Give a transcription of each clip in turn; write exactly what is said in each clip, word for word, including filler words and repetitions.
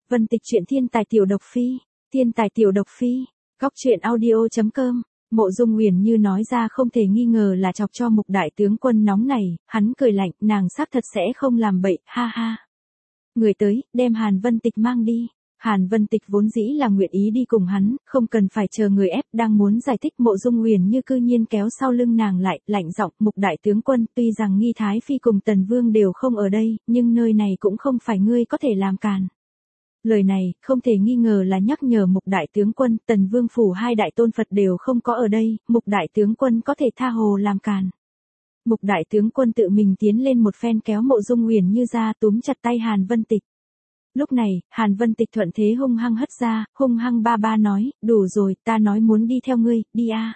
Vân Tịch truyện thiên tài tiểu độc phi, thiên tài tiểu độc phi, góc truyện audio chấm com. Mộ Dung Uyển Như nói ra không thể nghi ngờ là chọc cho Mục đại tướng quân nóng này, hắn cười lạnh, nàng xác thật sẽ không làm bậy, ha ha. Người tới, đem Hàn Vân Tịch mang đi. Hàn Vân Tịch vốn dĩ là nguyện ý đi cùng hắn, không cần phải chờ người ép, đang muốn giải thích Mộ Dung Uyển Như cư nhiên kéo sau lưng nàng lại, lạnh giọng, Mục đại tướng quân, tuy rằng Nghi Thái Phi cùng Tần Vương đều không ở đây, nhưng nơi này cũng không phải ngươi có thể làm càn. Lời này, không thể nghi ngờ là nhắc nhở Mục đại tướng quân, Tần Vương phủ hai đại tôn Phật đều không có ở đây, Mục đại tướng quân có thể tha hồ làm càn. Mục đại tướng quân tự mình tiến lên một phen kéo Mộ Dung Uyển Như ra túm chặt tay Hàn Vân Tịch. Lúc này, Hàn Vân Tịch thuận thế hung hăng hất ra, hung hăng ba ba nói, đủ rồi, ta nói muốn đi theo ngươi, đi a.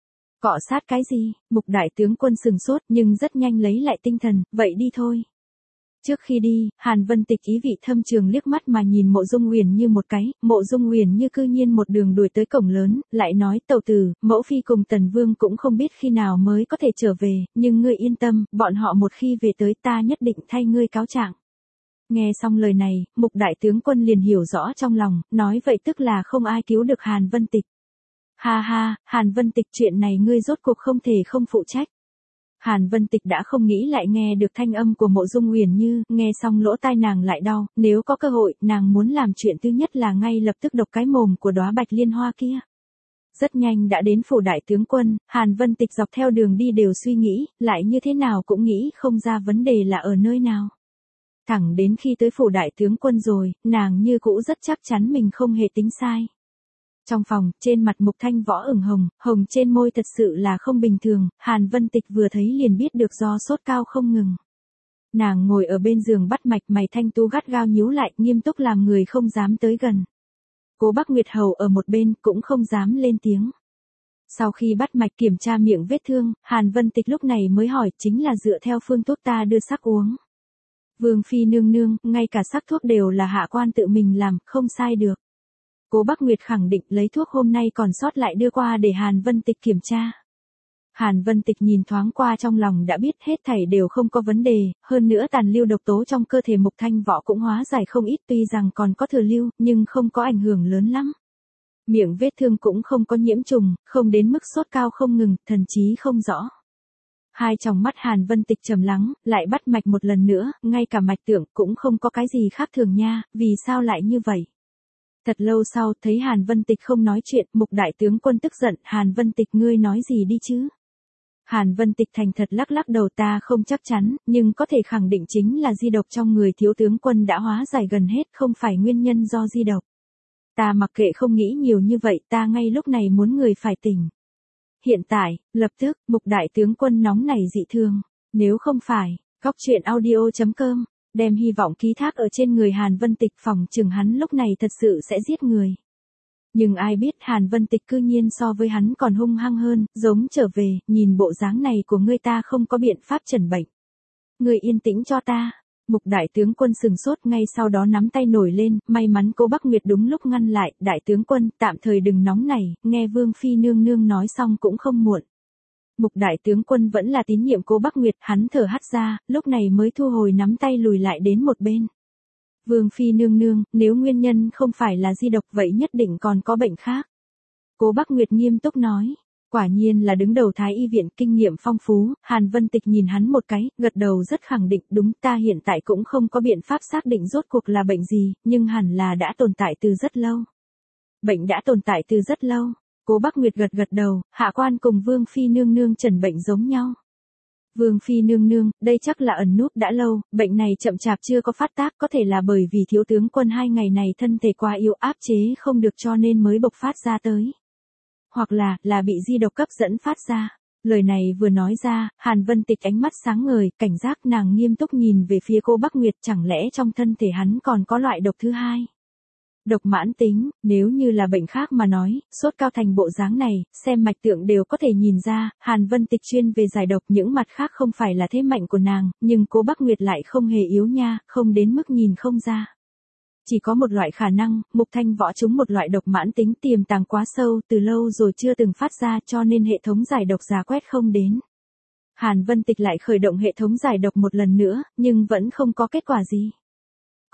Cọ sát cái gì? Mục đại tướng quân sừng sốt nhưng rất nhanh lấy lại tinh thần, vậy đi thôi. Trước khi đi, Hàn Vân Tịch ý vị thâm trường liếc mắt mà nhìn Mộ Dung Uyển Như một cái, Mộ Dung Uyển Như cư nhiên một đường đuổi tới cổng lớn, lại nói tẩu tử, mẫu phi cùng Tần Vương cũng không biết khi nào mới có thể trở về, nhưng ngươi yên tâm, bọn họ một khi về tới ta nhất định thay ngươi cáo trạng. Nghe xong lời này, Mục đại tướng quân liền hiểu rõ trong lòng, nói vậy tức là không ai cứu được Hàn Vân Tịch. Ha ha, Hàn Vân Tịch chuyện này ngươi rốt cuộc không thể không phụ trách. Hàn Vân Tịch đã không nghĩ lại nghe được thanh âm của Mộ Dung Uyển Như, nghe xong lỗ tai nàng lại đau, nếu có cơ hội, nàng muốn làm chuyện thứ nhất là ngay lập tức độc cái mồm của đóa bạch liên hoa kia. Rất nhanh đã đến phủ đại tướng quân, Hàn Vân Tịch dọc theo đường đi đều suy nghĩ, lại như thế nào cũng nghĩ không ra vấn đề là ở nơi nào. Thẳng đến khi tới phủ đại tướng quân rồi, nàng như cũ rất chắc chắn mình không hề tính sai. Trong phòng, trên mặt Mục Thanh Võ ửng hồng, hồng trên môi thật sự là không bình thường, Hàn Vân Tịch vừa thấy liền biết được do sốt cao không ngừng. Nàng ngồi ở bên giường bắt mạch, mày thanh tú gắt gao nhíu lại, nghiêm túc làm người không dám tới gần. Cố Bắc Nguyệt Hầu ở một bên cũng không dám lên tiếng. Sau khi bắt mạch kiểm tra miệng vết thương, Hàn Vân Tịch lúc này mới hỏi, chính là dựa theo phương thuốc ta đưa sắc uống. Vương phi nương nương, ngay cả sắc thuốc đều là hạ quan tự mình làm, không sai được. Cố Bắc Nguyệt khẳng định lấy thuốc hôm nay còn sót lại đưa qua để Hàn Vân Tịch kiểm tra. Hàn Vân Tịch nhìn thoáng qua trong lòng đã biết hết thảy đều không có vấn đề, hơn nữa tàn lưu độc tố trong cơ thể Mục Thanh Võ cũng hóa giải không ít, tuy rằng còn có thừa lưu, nhưng không có ảnh hưởng lớn lắm. Miệng vết thương cũng không có nhiễm trùng, không đến mức sốt cao không ngừng, thần trí không rõ. Hai tròng mắt Hàn Vân Tịch trầm lắng, lại bắt mạch một lần nữa, ngay cả mạch tượng cũng không có cái gì khác thường nha, vì sao lại như vậy? Thật lâu sau, thấy Hàn Vân Tịch không nói chuyện, Mục đại tướng quân tức giận, Hàn Vân Tịch ngươi nói gì đi chứ? Hàn Vân Tịch thành thật lắc lắc đầu, ta không chắc chắn, nhưng có thể khẳng định chính là di độc trong người thiếu tướng quân đã hóa giải gần hết, không phải nguyên nhân do di độc. Ta mặc kệ không nghĩ nhiều như vậy, ta ngay lúc này muốn người phải tỉnh. Hiện tại, lập tức, Mục đại tướng quân nóng nảy dị thường, nếu không phải, góc truyện audio chấm com, đem hy vọng ký thác ở trên người Hàn Vân Tịch, phòng chừng hắn lúc này thật sự sẽ giết người. Nhưng ai biết Hàn Vân Tịch cư nhiên so với hắn còn hung hăng hơn, giống trở về, nhìn bộ dáng này của ngươi ta không có biện pháp chẩn bệnh. Ngươi yên tĩnh cho ta. Mục đại tướng quân sừng sốt, ngay sau đó nắm tay nổi lên, may mắn Cố Bắc Nguyệt đúng lúc ngăn lại, đại tướng quân, tạm thời đừng nóng nảy, nghe Vương phi nương nương nói xong cũng không muộn. Mục đại tướng quân vẫn là tín nhiệm Cố Bắc Nguyệt, hắn thở hắt ra, lúc này mới thu hồi nắm tay lùi lại đến một bên. Vương phi nương nương, nếu nguyên nhân không phải là di độc vậy nhất định còn có bệnh khác. Cố Bắc Nguyệt nghiêm túc nói. Quả nhiên là đứng đầu Thái y viện, kinh nghiệm phong phú, Hàn Vân Tịch nhìn hắn một cái, gật đầu rất khẳng định, đúng, ta hiện tại cũng không có biện pháp xác định rốt cuộc là bệnh gì, nhưng hẳn là đã tồn tại từ rất lâu. Bệnh đã tồn tại từ rất lâu. Cố Bắc Nguyệt gật gật đầu, hạ quan cùng Vương phi nương nương trần bệnh giống nhau. Vương phi nương nương, đây chắc là ẩn núp đã lâu, bệnh này chậm chạp chưa có phát tác, có thể là bởi vì thiếu tướng quân hai ngày này thân thể quá yếu, áp chế không được cho nên mới bộc phát ra tới. Hoặc là, là bị di độc cấp dẫn phát ra. Lời này vừa nói ra, Hàn Vân Tịch ánh mắt sáng ngời, cảnh giác, nàng nghiêm túc nhìn về phía Cố Bắc Nguyệt, chẳng lẽ trong thân thể hắn còn có loại độc thứ hai? Độc mãn tính, nếu như là bệnh khác mà nói, sốt cao thành bộ dáng này, xem mạch tượng đều có thể nhìn ra, Hàn Vân Tịch chuyên về giải độc, những mặt khác không phải là thế mạnh của nàng, nhưng Cố Bắc Nguyệt lại không hề yếu nha, không đến mức nhìn không ra. Chỉ có một loại khả năng, Mục Thanh Võ trúng một loại độc mãn tính tiềm tàng quá sâu, từ lâu rồi chưa từng phát ra, cho nên hệ thống giải độc giả quét không đến. Hàn Vân Tịch lại khởi động hệ thống giải độc một lần nữa, nhưng vẫn không có kết quả gì.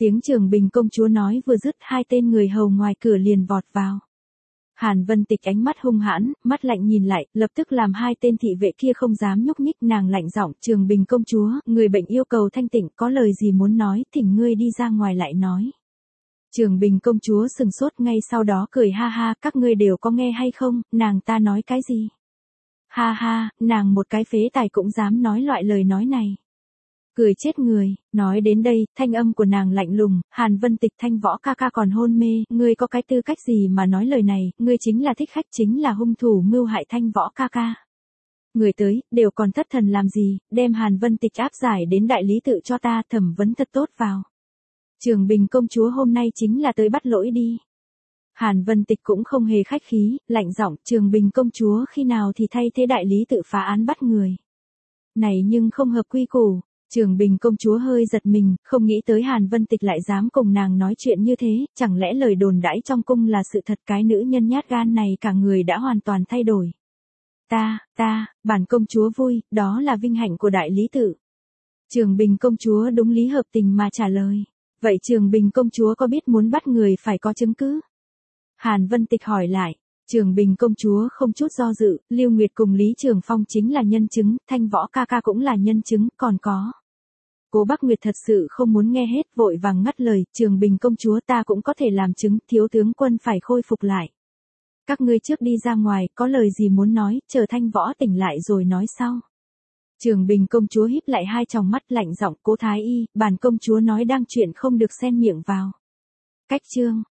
Tiếng Trường Bình công chúa nói vừa dứt, hai tên người hầu ngoài cửa liền vọt vào. Hàn Vân Tịch ánh mắt hung hãn, mắt lạnh nhìn lại, lập tức làm hai tên thị vệ kia không dám nhúc nhích. Nàng lạnh giọng, Trường Bình công chúa, người bệnh yêu cầu thanh tịnh, có lời gì muốn nói, thỉnh ngươi đi ra ngoài lại nói. Trường Bình công chúa sừng sốt, ngay sau đó cười ha ha, các ngươi đều có nghe hay không, nàng ta nói cái gì? Ha ha, nàng một cái phế tài cũng dám nói loại lời nói này. Cười chết người, nói đến đây, thanh âm của nàng lạnh lùng, Hàn Vân Tịch, Thanh Võ ca ca còn hôn mê, ngươi có cái tư cách gì mà nói lời này, ngươi chính là thích khách, chính là hung thủ mưu hại Thanh Võ ca ca. Người tới, đều còn thất thần làm gì, đem Hàn Vân Tịch áp giải đến đại lý tự cho ta, thẩm vấn thật tốt vào. Trường Bình công chúa hôm nay chính là tới bắt lỗi đi. Hàn Vân Tịch cũng không hề khách khí, lạnh giọng, Trường Bình công chúa khi nào thì thay thế đại lý tự phá án bắt người. Này nhưng không hợp quy củ. Trường Bình công chúa hơi giật mình, không nghĩ tới Hàn Vân Tịch lại dám cùng nàng nói chuyện như thế, chẳng lẽ lời đồn đãi trong cung là sự thật, cái nữ nhân nhát gan này cả người đã hoàn toàn thay đổi. Ta, ta, bản công chúa vui, đó là vinh hạnh của đại lý tự. Trường Bình công chúa đúng lý hợp tình mà trả lời. Vậy Trường Bình công chúa có biết muốn bắt người phải có chứng cứ? Hàn Vân Tịch hỏi lại. Trường Bình công chúa không chút do dự, Lưu Nguyệt cùng Lý Trường Phong chính là nhân chứng, Thanh Võ ca ca cũng là nhân chứng, còn có. Cố Bắc Nguyệt thật sự không muốn nghe hết, vội vàng ngắt lời, Trường Bình công chúa ta cũng có thể làm chứng, thiếu tướng quân phải khôi phục lại. Các ngươi trước đi ra ngoài, có lời gì muốn nói, chờ Thanh Võ tỉnh lại rồi nói sau. Trường Bình công chúa híp lại hai tròng mắt, lạnh giọng, Cố thái y, bản công chúa nói đang chuyện không được xen miệng vào. Cách chương